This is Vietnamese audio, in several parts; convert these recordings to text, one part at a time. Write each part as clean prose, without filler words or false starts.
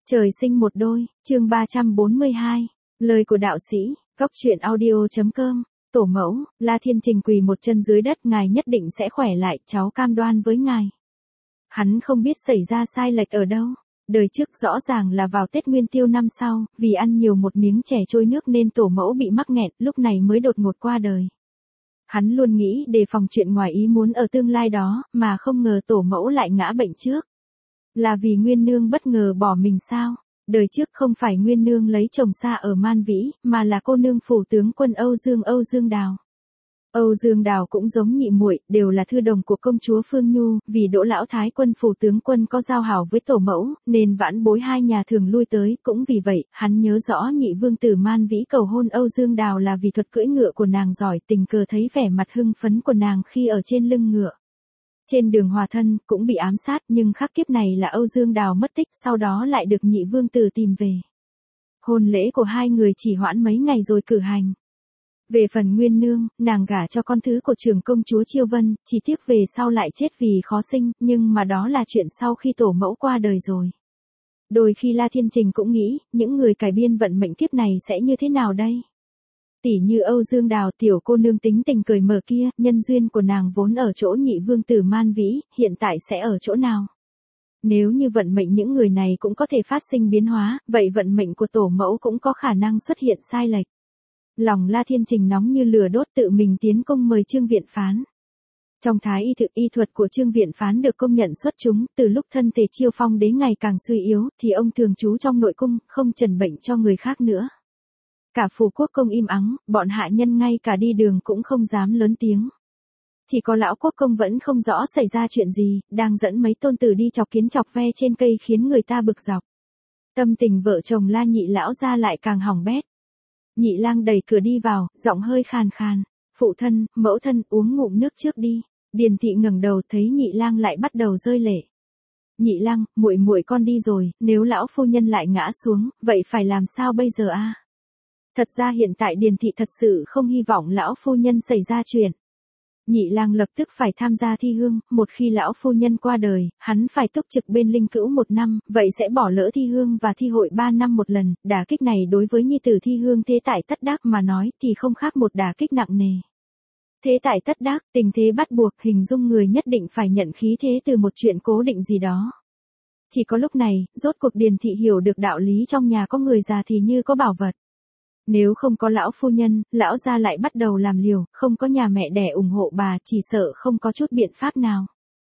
Trời sinh một đôi, chương 342, lời của đạo sĩ, góc truyện audio.com, tổ mẫu, La Thiên Trình quỳ một chân dưới đất, ngài nhất định sẽ khỏe lại, cháu cam đoan với ngài. Hắn không biết xảy ra sai lệch ở đâu. Đời trước rõ ràng là vào Tết Nguyên Tiêu năm sau, vì ăn nhiều một miếng chè trôi nước nên tổ mẫu bị mắc nghẹn, lúc này mới đột ngột qua đời. Hắn luôn nghĩ đề phòng chuyện ngoài ý muốn ở tương lai đó, mà không ngờ tổ mẫu lại ngã bệnh trước. Là vì Nguyên Nương bất ngờ bỏ mình sao? Đời trước không phải Nguyên Nương lấy chồng xa ở Man Vĩ, mà là cô nương phủ tướng quân Âu Dương Đào. Âu Dương Đào cũng giống nhị muội, đều là thư đồng của công chúa Phương Nhu, vì Đỗ lão thái quân phủ tướng quân có giao hảo với tổ mẫu, nên vãn bối hai nhà thường lui tới, cũng vì vậy, hắn nhớ rõ nhị vương tử Man Vĩ cầu hôn Âu Dương Đào là vì thuật cưỡi ngựa của nàng giỏi, tình cờ thấy vẻ mặt hưng phấn của nàng khi ở trên lưng ngựa. Trên đường hòa thân, cũng bị ám sát, nhưng khắc kiếp này là Âu Dương Đào mất tích, sau đó lại được nhị vương tử tìm về. Hôn lễ của hai người chỉ hoãn mấy ngày rồi cử hành. Về phần Nguyên Nương, nàng gả cho con thứ của trưởng công chúa Chiêu Vân, chỉ tiếc về sau lại chết vì khó sinh, nhưng mà đó là chuyện sau khi tổ mẫu qua đời rồi. Đôi khi La Thiên Trình cũng nghĩ, những người cải biên vận mệnh kiếp này sẽ như thế nào đây? Tỷ như Âu Dương Đào, tiểu cô nương tính tình cởi mở kia, nhân duyên của nàng vốn ở chỗ nhị vương tử Man Vĩ, hiện tại sẽ ở chỗ nào? Nếu như vận mệnh những người này cũng có thể phát sinh biến hóa, vậy vận mệnh của tổ mẫu cũng có khả năng xuất hiện sai lệch. Lòng La Thiên Trình nóng như lửa đốt, tự mình tiến công mời Trương Viện Phán. Trong thái y thuật của Trương Viện Phán được công nhận xuất chúng, từ lúc thân thể Chiêu Phong đế ngày càng suy yếu, thì ông thường trú trong nội cung, không trần bệnh cho người khác nữa. Cả phủ quốc công im ắng, bọn hạ nhân ngay cả đi đường cũng không dám lớn tiếng. Chỉ có lão quốc công vẫn không rõ xảy ra chuyện gì, đang dẫn mấy tôn tử đi chọc kiến chọc ve trên cây khiến người ta bực dọc. Tâm tình vợ chồng La nhị lão ra lại càng hỏng bét. Nhị lang đẩy cửa đi vào, giọng hơi khàn khàn. Phụ thân, mẫu thân, uống ngụm nước trước đi. Điền thị ngẩng đầu thấy nhị lang lại bắt đầu rơi lệ. Nhị lang, muội muội con đi rồi, nếu lão phu nhân lại ngã xuống, vậy phải làm sao bây giờ a? Thật ra hiện tại Điền thị thật sự không hy vọng lão phu nhân xảy ra chuyện. Nhị lang lập tức phải tham gia thi hương, một khi lão phu nhân qua đời, hắn phải túc trực bên linh cữu 1 năm, vậy sẽ bỏ lỡ thi hương và thi hội 3 năm một lần, đả kích này đối với nhi tử thi hương thế tại tất đắc mà nói thì không khác một đả kích nặng nề. Thế tại tất đắc, tình thế bắt buộc, hình dung người nhất định phải nhận khí thế từ một chuyện cố định gì đó. Chỉ có lúc này, rốt cuộc Điền thị hiểu được đạo lý trong nhà có người già thì như có bảo vật. Nếu không có lão phu nhân, lão gia lại bắt đầu làm liều, không có nhà mẹ đẻ ủng hộ bà, chỉ sợ không có chút biện pháp nào.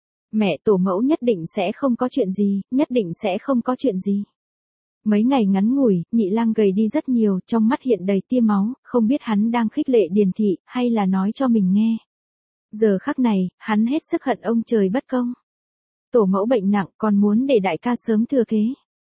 Mẹ tổ mẫu nhất định sẽ không có chuyện gì, nhất định sẽ không có chuyện gì. Mấy ngày ngắn ngủi, nhị lang gầy đi rất nhiều, trong mắt hiện đầy tia máu, không biết hắn đang khích lệ Điền thị, hay là nói cho mình nghe. Giờ khắc này, hắn hết sức hận ông trời bất công. Tổ mẫu bệnh nặng, còn muốn để đại ca sớm thừa kế.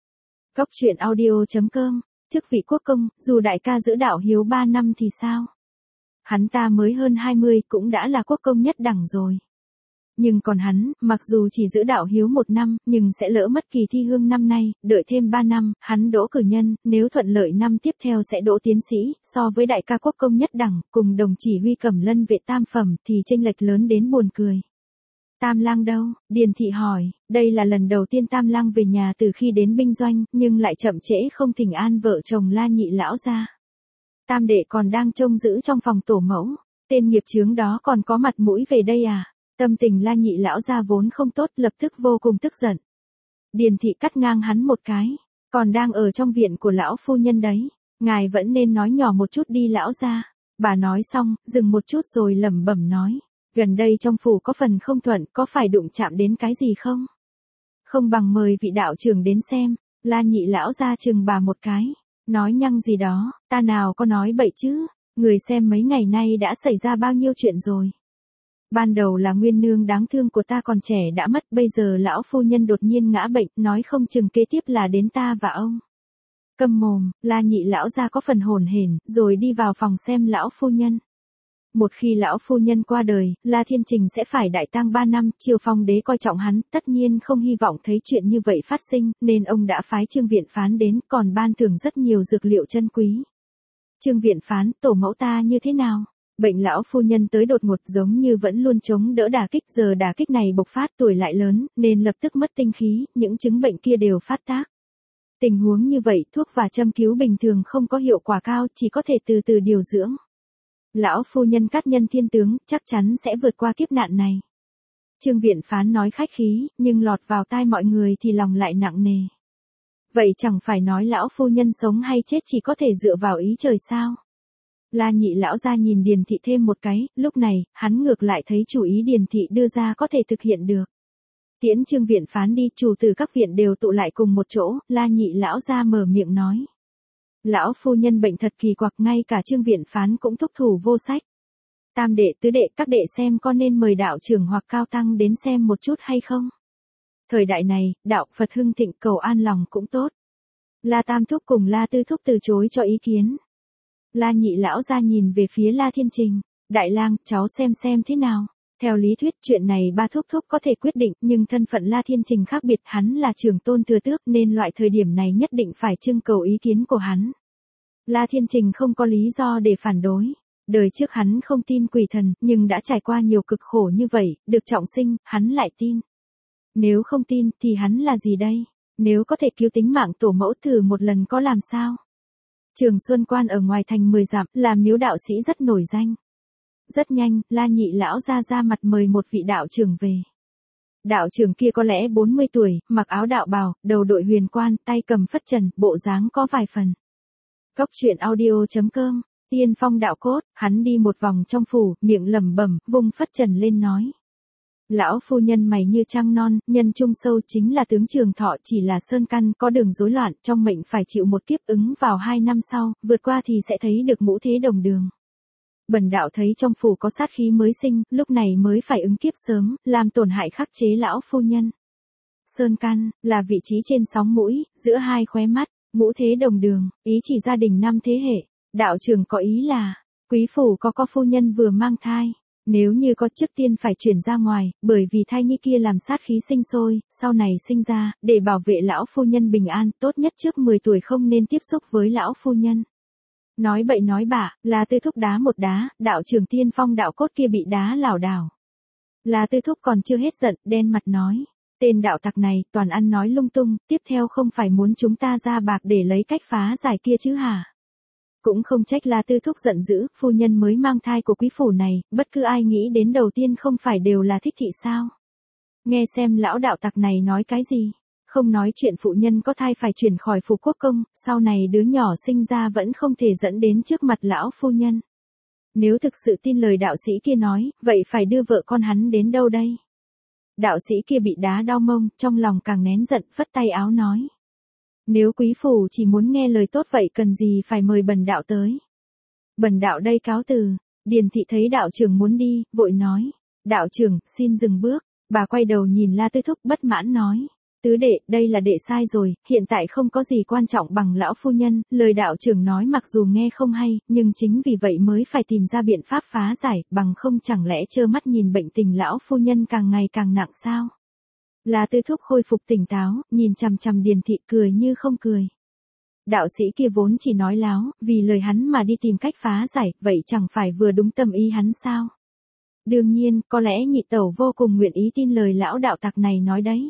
Góc truyện audio.com. Chức vị quốc công, dù đại ca giữ đạo hiếu 3 năm thì sao? Hắn ta mới hơn 20 cũng đã là quốc công nhất đẳng rồi. Nhưng còn hắn, mặc dù chỉ giữ đạo hiếu 1 năm, nhưng sẽ lỡ mất kỳ thi hương năm nay, đợi thêm 3 năm, hắn đỗ cử nhân, nếu thuận lợi năm tiếp theo sẽ đỗ tiến sĩ, so với đại ca quốc công nhất đẳng, cùng đồng chỉ huy Cẩm Lân vệ tam phẩm thì chênh lệch lớn đến buồn cười. Tam lang đâu? Điền thị hỏi, đây là lần đầu tiên Tam lang về nhà từ khi đến binh doanh, nhưng lại chậm trễ không thỉnh an vợ chồng La nhị lão ra. Tam đệ còn đang trông giữ trong phòng tổ mẫu, tên nghiệp chướng đó còn có mặt mũi về đây à? Tâm tình La nhị lão ra vốn không tốt, lập tức vô cùng tức giận. Điền thị cắt ngang hắn một cái, còn đang ở trong viện của lão phu nhân đấy, ngài vẫn nên nói nhỏ một chút đi lão ra. Bà nói xong, dừng một chút rồi lẩm bẩm nói. Gần đây trong phủ có phần không thuận, có phải đụng chạm đến cái gì không? Không bằng mời vị đạo trưởng đến xem. La nhị lão ra chừng bà một cái. Nói nhăng gì đó, ta nào có nói bậy chứ. Người xem mấy ngày nay đã xảy ra bao nhiêu chuyện rồi. Ban đầu là Nguyên Nương đáng thương của ta còn trẻ đã mất, bây giờ lão phu nhân đột nhiên ngã bệnh, nói không chừng kế tiếp là đến ta và ông. Câm mồm, La nhị lão ra có phần hồn hển, rồi đi vào phòng xem lão phu nhân. Một khi lão phu nhân qua đời, La Thiên Trình sẽ phải đại tang 3 năm, Chiêu Phong đế coi trọng hắn, tất nhiên không hy vọng thấy chuyện như vậy phát sinh, nên ông đã phái Trương Viện Phán đến, còn ban thưởng rất nhiều dược liệu chân quý. Trương Viện Phán, tổ mẫu ta như thế nào? Bệnh lão phu nhân tới đột ngột giống như vẫn luôn chống đỡ đả kích, giờ đả kích này bộc phát, tuổi lại lớn, nên lập tức mất tinh khí, những chứng bệnh kia đều phát tác. Tình huống như vậy thuốc và châm cứu bình thường không có hiệu quả cao, chỉ có thể từ từ điều dưỡng. Lão phu nhân Cát Nhân Thiên Tướng chắc chắn sẽ vượt qua kiếp nạn này. Trương viện phán nói khách khí, nhưng lọt vào tai mọi người thì lòng lại nặng nề. Vậy chẳng phải nói lão phu nhân sống hay chết chỉ có thể dựa vào ý trời sao? La Nhị lão ra nhìn Điền thị thêm một cái, lúc này, hắn ngược lại thấy chủ ý Điền thị đưa ra có thể thực hiện được. Tiễn Trương viện phán đi, chủ tử các viện đều tụ lại cùng một chỗ, La Nhị lão ra mở miệng nói. Lão phu nhân bệnh thật kỳ quặc, ngay cả Trương viện phán cũng thúc thủ vô sách. Tam đệ tứ đệ các đệ xem có nên mời đạo trưởng hoặc cao tăng đến xem một chút hay không? Thời đại này, đạo Phật hưng thịnh, cầu an lòng cũng tốt. La Tam thúc cùng La Tư thúc từ chối cho ý kiến. La Nhị lão ra nhìn về phía La Thiên Trình, đại lang, cháu xem thế nào. Theo lý thuyết chuyện này ba thúc có thể quyết định, nhưng thân phận La Thiên Trình khác biệt, hắn là trưởng tôn thừa tước nên loại thời điểm này nhất định phải trưng cầu ý kiến của hắn. La Thiên Trình không có lý do để phản đối. Đời trước hắn không tin quỷ thần, nhưng đã trải qua nhiều cực khổ như vậy, được trọng sinh, hắn lại tin. Nếu không tin thì hắn là gì đây? Nếu có thể cứu tính mạng tổ mẫu thử một lần có làm sao? Trường Xuân Quan ở ngoài thành 10 dặm, là miếu đạo sĩ rất nổi danh. Rất nhanh, La Nhị lão ra mặt mời một vị đạo trưởng về. Đạo trưởng kia có lẽ 40 tuổi, mặc áo đạo bào, đầu đội huyền quan, tay cầm phất trần, bộ dáng có vài phần. Cốc truyện audio.com, Tiên Phong đạo cốt, hắn đi một vòng trong phủ, miệng lẩm bẩm, vung phất trần lên nói. Lão phu nhân mày như trăng non, nhân trung sâu chính là tướng Trường Thọ, chỉ là sơn căn, có đường rối loạn, trong mệnh phải chịu một kiếp ứng vào 2 năm sau, vượt qua thì sẽ thấy được ngũ thế đồng đường. Bần đạo thấy trong phủ có sát khí mới sinh, lúc này mới phải ứng kiếp sớm, làm tổn hại khắc chế lão phu nhân. Sơn căn, là vị trí trên sóng mũi, giữa hai khóe mắt, ngũ thế đồng đường, ý chỉ gia đình 5 thế hệ. Đạo trưởng có ý là, quý phủ có phu nhân vừa mang thai. Nếu như có trước tiên phải chuyển ra ngoài, bởi vì thai nhi kia làm sát khí sinh sôi, sau này sinh ra, để bảo vệ lão phu nhân bình an, tốt nhất trước 10 tuổi không nên tiếp xúc với lão phu nhân. Nói bậy nói bạ, La Tư thúc đá một đá, đạo trưởng Tiên Phong đạo cốt kia bị đá lảo đảo. La Tư thúc còn chưa hết giận, đen mặt nói. Tên đạo tặc này, toàn ăn nói lung tung, tiếp theo không phải muốn chúng ta ra bạc để lấy cách phá giải kia chứ hả? Cũng không trách La Tư thúc giận dữ, phu nhân mới mang thai của quý phủ này, bất cứ ai nghĩ đến đầu tiên không phải đều là thích thị sao? Nghe xem lão đạo tặc này nói cái gì? Không nói chuyện phụ nhân có thai phải chuyển khỏi phủ quốc công, sau này đứa nhỏ sinh ra vẫn không thể dẫn đến trước mặt lão phu nhân. Nếu thực sự tin lời đạo sĩ kia nói, vậy phải đưa vợ con hắn đến đâu đây? Đạo sĩ kia bị đá đau mông, trong lòng càng nén giận, phất tay áo nói. Nếu quý phủ chỉ muốn nghe lời tốt vậy cần gì phải mời bần đạo tới. Bần đạo đây cáo từ. Điền thị thấy đạo trưởng muốn đi, vội nói. Đạo trưởng, xin dừng bước. Bà quay đầu nhìn La Tư thúc bất mãn nói. Tứ đệ, đây là đệ sai rồi, hiện tại không có gì quan trọng bằng lão phu nhân, lời đạo trưởng nói mặc dù nghe không hay, nhưng chính vì vậy mới phải tìm ra biện pháp phá giải, bằng không chẳng lẽ trơ mắt nhìn bệnh tình lão phu nhân càng ngày càng nặng sao? La Tư thúc khôi phục tỉnh táo, nhìn chằm chằm Điền thị cười như không cười. Đạo sĩ kia vốn chỉ nói láo, vì lời hắn mà đi tìm cách phá giải, vậy chẳng phải vừa đúng tâm ý hắn sao? Đương nhiên, có lẽ nhị tẩu vô cùng nguyện ý tin lời lão đạo tặc này nói đấy.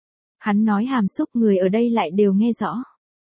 Hắn nói hàm xúc, người ở đây lại đều nghe rõ.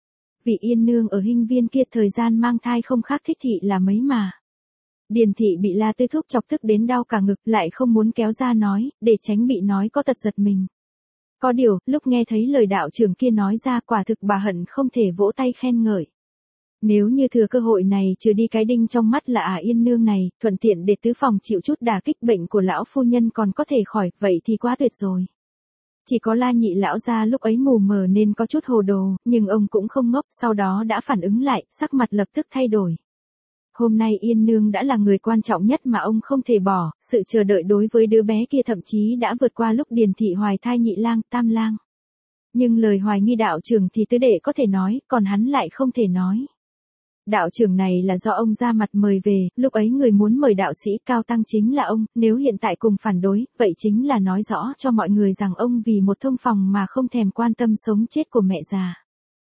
Vị yên nương ở Hinh Viên kia thời gian mang thai không khác thích thị là mấy mà. Điền thị bị La Tư thúc chọc tức đến đau cả ngực, lại không muốn kéo ra nói, để tránh bị nói có tật giật mình. Có điều, lúc nghe thấy lời đạo trưởng kia nói ra, quả thực bà hận không thể vỗ tay khen ngợi. Nếu như thừa cơ hội này trừ đi cái đinh trong mắt là yên nương này, thuận tiện để tứ phòng chịu chút đả kích bệnh của lão phu nhân còn có thể khỏi, vậy thì quá tuyệt rồi. Chỉ có La Nhị lão gia lúc ấy mù mờ nên có chút hồ đồ, nhưng ông cũng không ngốc, sau đó đã phản ứng lại, sắc mặt lập tức thay đổi. Hôm nay Yên Nương đã là người quan trọng nhất mà ông không thể bỏ, sự chờ đợi đối với đứa bé kia thậm chí đã vượt qua lúc Điền thị hoài thai nhị lang, tam lang. Nhưng lời hoài nghi đạo trưởng thì tứ đệ có thể nói, còn hắn lại không thể nói. Đạo trưởng này là do ông ra mặt mời về, lúc ấy người muốn mời đạo sĩ cao tăng chính là ông, nếu hiện tại cùng phản đối, vậy chính là nói rõ cho mọi người rằng ông vì một thông phòng mà không thèm quan tâm sống chết của mẹ già.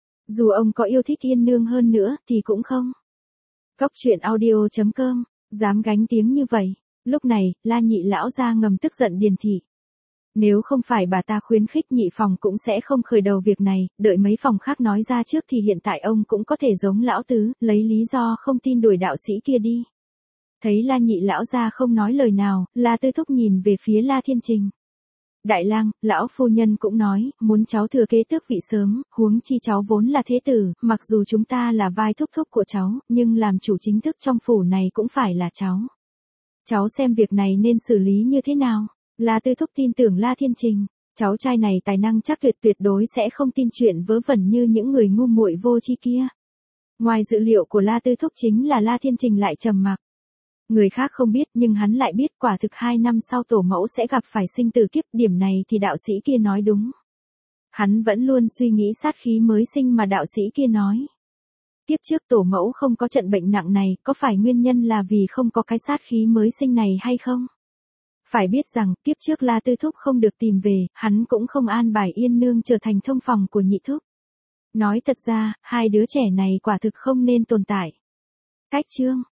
Dù ông có yêu thích Yên Nương hơn nữa, thì cũng không. Cốc truyện audio.com, dám gánh tiếng như vậy. Lúc này, La Nhị lão ra ngầm tức giận Điền thị. Nếu không phải bà ta khuyến khích nhị phòng cũng sẽ không khởi đầu việc này, đợi mấy phòng khác nói ra trước thì hiện tại ông cũng có thể giống lão tứ, lấy lý do không tin đuổi đạo sĩ kia đi. Thấy La nhị lão gia không nói lời nào, La Tư Thúc nhìn về phía La Thiên Trình. Đại lang, lão phu nhân cũng nói, muốn cháu thừa kế tước vị sớm, huống chi cháu vốn là thế tử, mặc dù chúng ta là vai thúc thúc của cháu, nhưng làm chủ chính thức trong phủ này cũng phải là cháu. Cháu xem việc này nên xử lý như thế nào? La Tư Thúc tin tưởng La Thiên Trình, cháu trai này tài năng chắc tuyệt đối sẽ không tin chuyện vớ vẩn như những người ngu muội vô tri kia. Ngoài dự liệu của La Tư Thúc chính là La Thiên Trình lại trầm mặc. Người khác không biết nhưng hắn lại biết quả thực 2 năm sau tổ mẫu sẽ gặp phải sinh tử kiếp, điểm này thì đạo sĩ kia nói đúng. Hắn vẫn luôn suy nghĩ sát khí mới sinh mà đạo sĩ kia nói. Kiếp trước tổ mẫu không có trận bệnh nặng này, có phải nguyên nhân là vì không có cái sát khí mới sinh này hay không? Phải biết rằng, kiếp trước La Tư Thúc không được tìm về, hắn cũng không an bài Yên Nương trở thành thông phòng của nhị thúc. Nói thật ra, hai đứa trẻ này quả thực không nên tồn tại. Cách chương